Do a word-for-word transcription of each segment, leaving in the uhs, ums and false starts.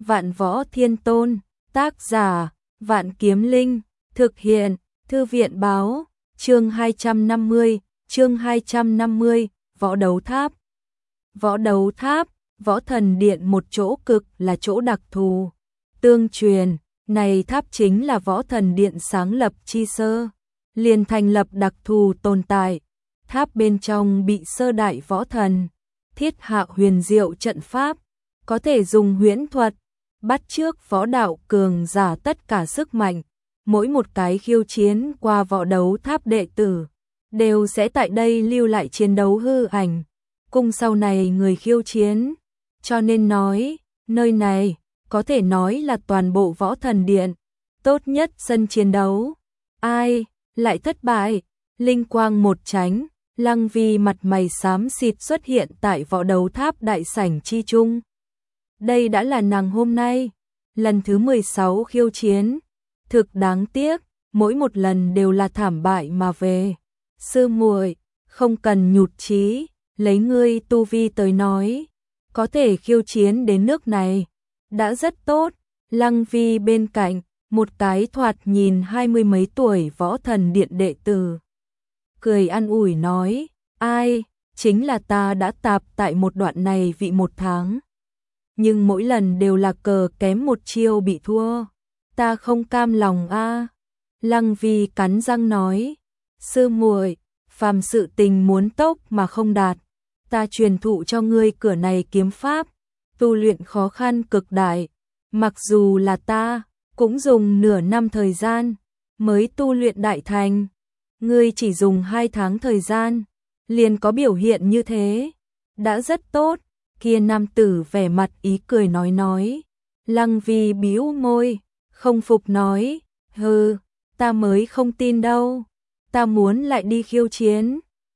Vạn Võ Thiên Tôn, tác giả, Vạn Kiếm Linh, thực hiện, Thư viện báo, chương hai trăm năm mươi, chương hai trăm năm mươi, Võ Đấu Tháp. Võ Đấu Tháp, Võ Thần Điện một chỗ cực là chỗ đặc thù. Tương truyền, này tháp chính là Võ Thần Điện sáng lập chi sơ, liền thành lập đặc thù tồn tại. Tháp bên trong bị sơ đại võ thần thiết hạ huyền diệu trận pháp, có thể dùng huyễn thuật bắt chước võ đạo cường giả tất cả sức mạnh. Mỗi một cái khiêu chiến qua võ đấu tháp đệ tử đều sẽ tại đây lưu lại chiến đấu hư ảnh, cùng sau này người khiêu chiến. Cho nên nói, nơi này có thể nói là toàn bộ Võ Thần Điện tốt nhất sân chiến đấu. Ai lại thất bại? Linh quang một tránh, Lăng Vi mặt mày xám xịt xuất hiện tại võ đấu tháp đại sảnh chi trung. Đây đã là nàng hôm nay lần thứ mười sáu khiêu chiến, thực đáng tiếc, mỗi một lần đều là thảm bại mà về. Sư muội, không cần nhụt chí, lấy ngươi tu vi tới nói, có thể khiêu chiến đến nước này đã rất tốt. Lăng Vi bên cạnh, một cái thoạt nhìn hai mươi mấy tuổi Võ Thần Điện đệ tử cười an ủi nói, ai, chính là ta đã tạp tại một đoạn này vị một tháng, nhưng mỗi lần đều là cờ kém một chiêu bị thua, ta không cam lòng a. À. Lăng Vi cắn răng nói, sư muội, phàm sự tình muốn tốc mà không đạt, ta truyền thụ cho ngươi cửa này kiếm pháp, tu luyện khó khăn cực đại, mặc dù là ta cũng dùng nửa năm thời gian mới tu luyện đại thành, ngươi chỉ dùng hai tháng thời gian liền có biểu hiện như thế, đã rất tốt. Kia nam tử vẻ mặt ý cười nói nói. Lăng Vi bĩu môi, không phục nói, hừ, ta mới không tin đâu, ta muốn lại đi khiêu chiến.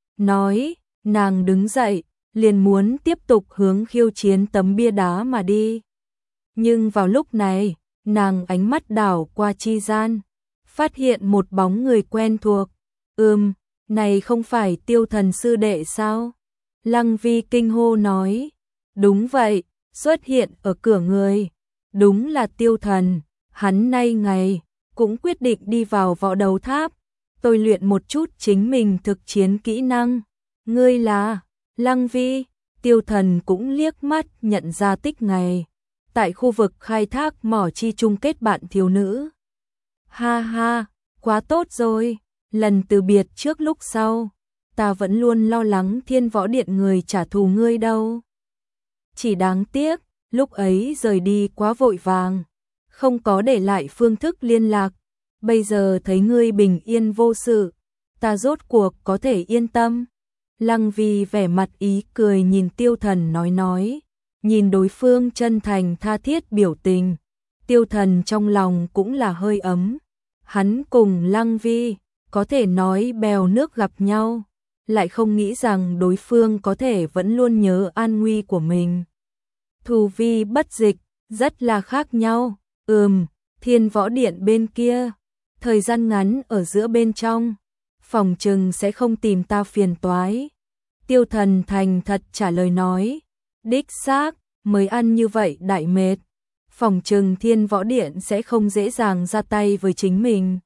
Nói, nàng đứng dậy, liền muốn tiếp tục hướng khiêu chiến tấm bia đá mà đi. Nhưng vào lúc này, nàng ánh mắt đảo qua chi gian, phát hiện một bóng người quen thuộc. Ừm, này không phải Tiêu Thần sư đệ sao? Lăng Vi kinh hô nói. Đúng vậy, xuất hiện ở cửa người, đúng là Tiêu Thần, hắn nay ngày cũng quyết định đi vào võ đấu tháp, tôi luyện một chút chính mình thực chiến kỹ năng. Ngươi là Lăng Vi? Tiêu Thần cũng liếc mắt nhận ra tích ngày tại khu vực khai thác mỏ chi chung kết bạn thiếu nữ. Ha ha, quá tốt rồi, lần từ biệt trước lúc sau, ta vẫn luôn lo lắng Thiên Võ Điện người trả thù ngươi đâu. Chỉ đáng tiếc, lúc ấy rời đi quá vội vàng, không có để lại phương thức liên lạc. Bây giờ thấy ngươi bình yên vô sự, ta rốt cuộc có thể yên tâm. Lăng Vi vẻ mặt ý cười nhìn Tiêu Thần nói nói, nhìn đối phương chân thành tha thiết biểu tình, Tiêu Thần trong lòng cũng là hơi ấm. Hắn cùng Lăng Vi có thể nói bèo nước gặp nhau, lại không nghĩ rằng đối phương có thể vẫn luôn nhớ an nguy của mình. Thù vi bất dịch, rất là khác nhau. Ừm, Thiên Võ Điện bên kia, thời gian ngắn ở giữa bên trong, phòng trừng sẽ không tìm ta phiền toái. Tiêu Thần thành thật trả lời nói, đích xác, mới ăn như vậy đại mệt, phòng trừng Thiên Võ Điện sẽ không dễ dàng ra tay với chính mình.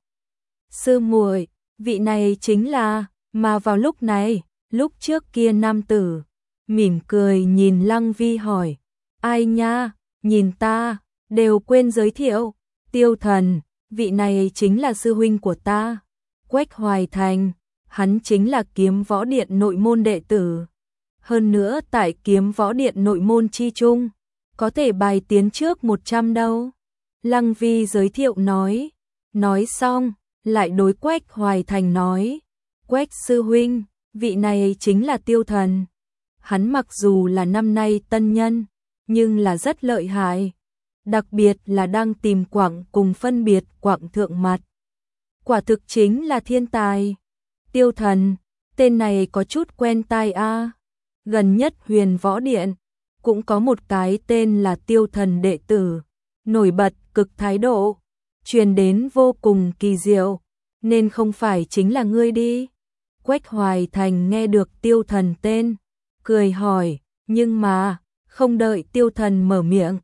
Sư muội, vị này chính là, mà vào lúc này, lúc trước kia nam tử mỉm cười nhìn Lăng Vi hỏi, ai nha, nhìn ta, đều quên giới thiệu. Tiêu Thần, vị này chính là sư huynh của ta, Quách Hoài Thành, hắn chính là Kiếm Võ Điện nội môn đệ tử. Hơn nữa tại Kiếm Võ Điện nội môn chi chung, có thể bài tiến trước một trăm đâu. Lăng Vi giới thiệu nói, nói xong, lại đối Quách Hoài Thành nói, Quách sư huynh, vị này chính là Tiêu Thần. Hắn mặc dù là năm nay tân nhân, nhưng là rất lợi hại, đặc biệt là đang tìm quặng cùng phân biệt quặng thượng mặt. Quả thực chính là thiên tài. Tiêu Thần, tên này có chút quen tai a. À. Gần nhất Huyền Võ Điện cũng có một cái tên là Tiêu Thần đệ tử, nổi bật cực thái độ, truyền đến vô cùng kỳ diệu, nên không phải chính là ngươi đi. Quách Hoài Thành nghe được Tiêu Thần tên, cười hỏi, nhưng mà không đợi Tiêu Thần mở miệng,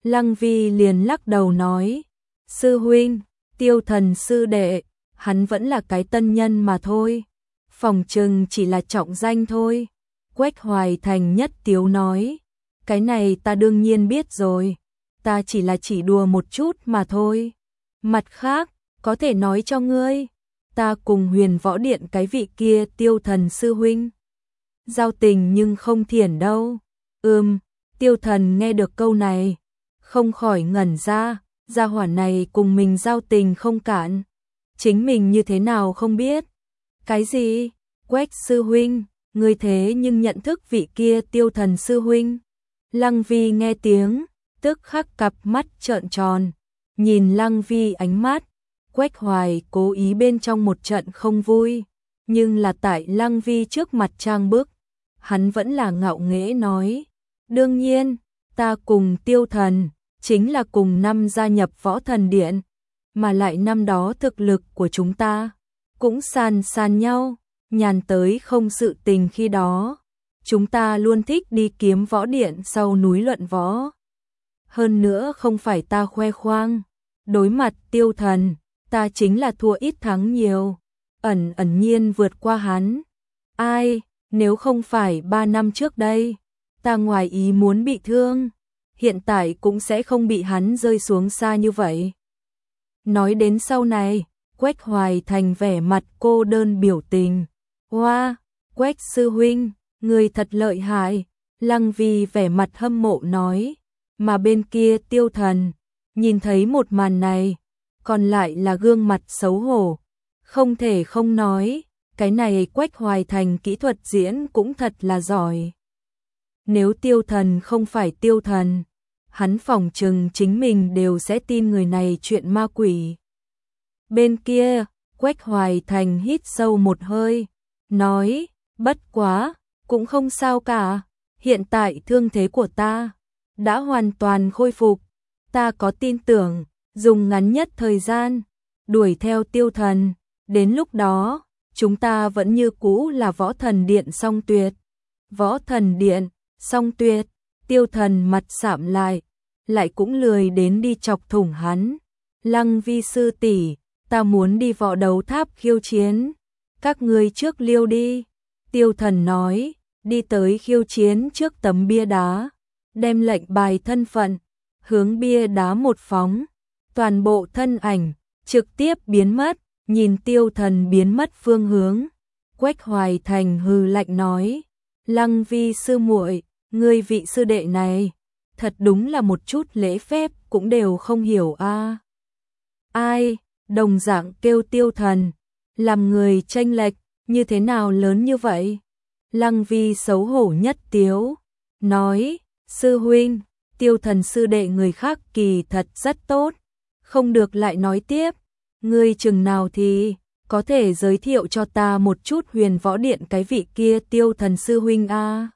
Lăng Vi liền lắc đầu nói, sư huynh, Tiêu Thần sư đệ, hắn vẫn là cái tân nhân mà thôi, phòng trừng chỉ là trọng danh thôi. Quách Hoài Thành nhất tiếu nói, cái này ta đương nhiên biết rồi, ta chỉ là chỉ đùa một chút mà thôi. Mặt khác, có thể nói cho ngươi, ta cùng Huyền Võ Điện cái vị kia Tiêu Thần sư huynh giao tình nhưng không thiển đâu. Ừm, Tiêu Thần nghe được câu này, không khỏi ngẩn ra, gia hỏa này cùng mình giao tình không cạn, chính mình như thế nào không biết. Cái gì? Quách sư huynh, ngươi thế nhưng nhận thức vị kia Tiêu Thần sư huynh? Lăng Vi nghe tiếng, tức khắc cặp mắt trợn tròn, nhìn Lăng Vi ánh mắt, Quách Hoài cố ý bên trong một trận không vui, nhưng là tại Lăng Vi trước mặt trang bức, hắn vẫn là ngạo nghễ nói, đương nhiên, ta cùng Tiêu Thần, chính là cùng năm gia nhập Võ Thần Điện, mà lại năm đó thực lực của chúng ta cũng sàn sàn nhau, nhàn tới không sự tình khi đó. Chúng ta luôn thích đi kiếm võ điện sau núi luận võ. Hơn nữa không phải ta khoe khoang, đối mặt Tiêu Thần, ta chính là thua ít thắng nhiều, ẩn ẩn nhiên vượt qua hắn. Ai, nếu không phải ba năm trước đây, ta ngoài ý muốn bị thương, hiện tại cũng sẽ không bị hắn rơi xuống xa như vậy. Nói đến sau này, Quách Hoài Thành vẻ mặt cô đơn biểu tình. Hoa, wow, Quách sư huynh, người thật lợi hại, Lăng Vi vẻ mặt hâm mộ nói, mà bên kia Tiêu Thần, nhìn thấy một màn này, còn lại là gương mặt xấu hổ, không thể không nói, cái này Quách Hoài Thành kỹ thuật diễn cũng thật là giỏi. Nếu Tiêu Thần không phải Tiêu Thần, hắn phỏng chừng chính mình đều sẽ tin người này chuyện ma quỷ. Bên kia, Quách Hoài Thành hít sâu một hơi, nói, bất quá, cũng không sao cả, hiện tại thương thế của ta đã hoàn toàn khôi phục, ta có tin tưởng, dùng ngắn nhất thời gian, đuổi theo Tiêu Thần, đến lúc đó, chúng ta vẫn như cũ là Võ Thần Điện Song Tuyệt. Võ Thần Điện, Song Tuyệt, Tiêu Thần mặt sạm lại, lại cũng lười đến đi chọc thủng hắn. Lăng Vi sư tỷ, ta muốn đi võ đấu tháp khiêu chiến, các ngươi trước liêu đi. Tiêu Thần nói, đi tới khiêu chiến trước tấm bia đá, đem lệnh bài thân phận, hướng bia đá một phóng, toàn bộ thân ảnh, trực tiếp biến mất, nhìn Tiêu Thần biến mất phương hướng. Quách Hoài Thành hừ lạnh nói, Lăng Vi sư muội, ngươi vị sư đệ này, thật đúng là một chút lễ phép cũng đều không hiểu a. À. Ai, đồng dạng kêu Tiêu Thần, làm người chênh lệch, như thế nào lớn như vậy? Lăng Vi xấu hổ nhất tiếu, nói, sư huynh, Tiêu Thần sư đệ người khác kỳ thật rất tốt, không được lại nói tiếp, ngươi chừng nào thì có thể giới thiệu cho ta một chút Huyền Võ Điện cái vị kia Tiêu Thần sư huynh a. À.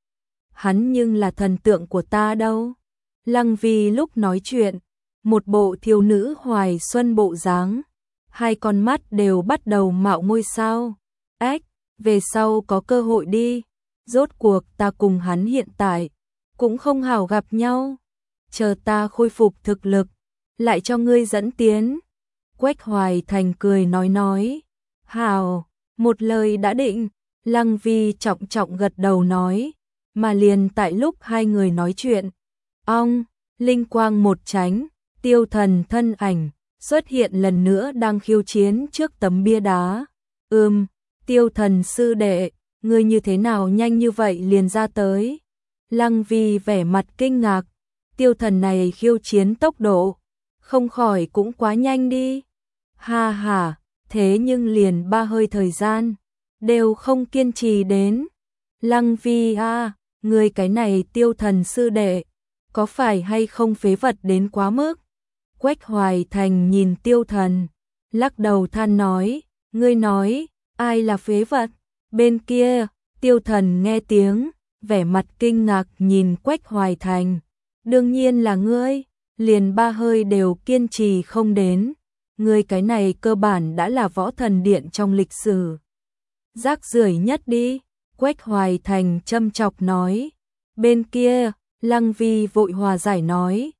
Hắn nhưng là thần tượng của ta đâu. Lăng Vi lúc nói chuyện, một bộ thiếu nữ hoài xuân bộ dáng, hai con mắt đều bắt đầu mạo ngôi sao. Ếch, về sau có cơ hội đi, rốt cuộc ta cùng hắn hiện tại cũng không hảo gặp nhau, chờ ta khôi phục thực lực, lại cho ngươi dẫn tiến. Quách Hoài Thành cười nói nói, hảo, một lời đã định. Lăng Vi trọng trọng gật đầu nói, mà liền tại lúc hai người nói chuyện, ong, linh quang một tránh, Tiêu Thần thân ảnh xuất hiện lần nữa đang khiêu chiến trước tấm bia đá. Ừm, Tiêu Thần sư đệ, ngươi như thế nào nhanh như vậy liền ra tới? Lăng Vi vẻ mặt kinh ngạc, Tiêu Thần này khiêu chiến tốc độ, không khỏi cũng quá nhanh đi. Ha ha, thế nhưng liền ba hơi thời gian, đều không kiên trì đến. Lăng Vi a, à, ngươi cái này Tiêu Thần sư đệ, có phải hay không phế vật đến quá mức? Quách Hoài Thành nhìn Tiêu Thần, lắc đầu than nói, ngươi nói, ai là phế vật? Bên kia, Tiêu Thần nghe tiếng, vẻ mặt kinh ngạc nhìn Quách Hoài Thành, đương nhiên là ngươi, liền ba hơi đều kiên trì không đến, ngươi cái này cơ bản đã là Võ Thần Điện trong lịch sử. Rác rưởi nhất đi, Quách Hoài Thành châm chọc nói. Bên kia, Lăng Vi vội hòa giải nói,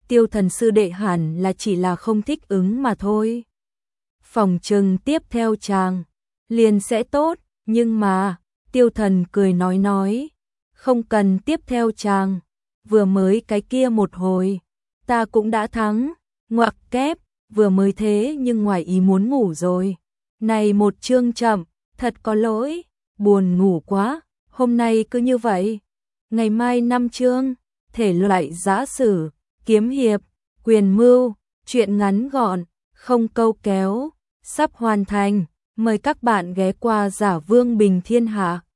Tiêu Thần sư đệ hẳn là chỉ là không thích ứng mà thôi. Phòng trừng tiếp theo chàng liền sẽ tốt, nhưng mà, Tiêu Thần cười nói nói, không cần tiếp theo chàng, vừa mới cái kia một hồi, ta cũng đã thắng, ngoặc kép, vừa mới thế nhưng ngoài ý muốn ngủ rồi. Này một chương chậm, thật có lỗi, buồn ngủ quá, hôm nay cứ như vậy. Ngày mai năm chương, thể loại giã sử, kiếm hiệp, quyền mưu, truyện ngắn gọn, không câu kéo, sắp hoàn thành, mời các bạn ghé qua Giả Vương Bình Thiên Hạ.